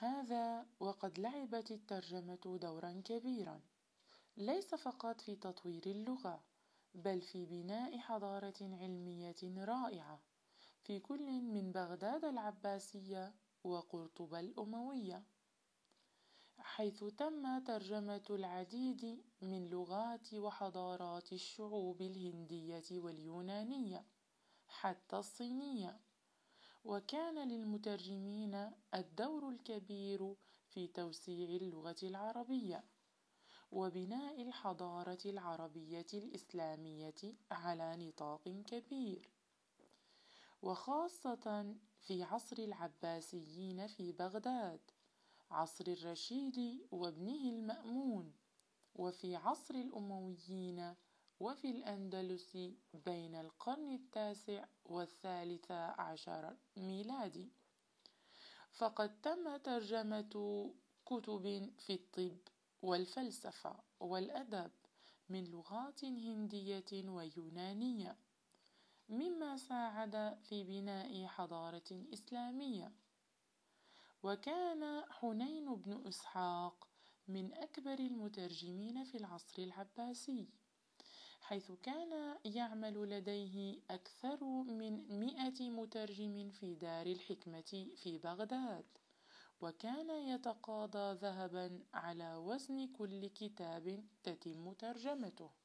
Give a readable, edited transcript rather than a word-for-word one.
هذا وقد لعبت الترجمة دورا كبيرا، ليس فقط في تطوير اللغة، بل في بناء حضارة علمية رائعة في كل من بغداد العباسية وقرطبة الأموية، حيث تم ترجمة العديد من لغات وحضارات الشعوب الهندية واليونانية حتى الصينية. وكان للمترجمين الدور الكبير في توسيع اللغة العربية وبناء الحضارة العربية الإسلامية على نطاق كبير، وخاصة في عصر العباسيين في بغداد، عصر الرشيد وابنه المأمون، وفي عصر الأمويين وفي الأندلس بين القرن التاسع والثالث عشر ميلادي. فقد تم ترجمة كتب في الطب والفلسفة والأدب من لغات هندية ويونانية، مما ساعد في بناء حضارة إسلامية. وكان حنين بن إسحاق من أكبر المترجمين في العصر العباسي، حيث كان يعمل لديه أكثر من 100 مترجم في دار الحكمة في بغداد، وكان يتقاضى ذهبا على وزن كل كتاب تتم ترجمته.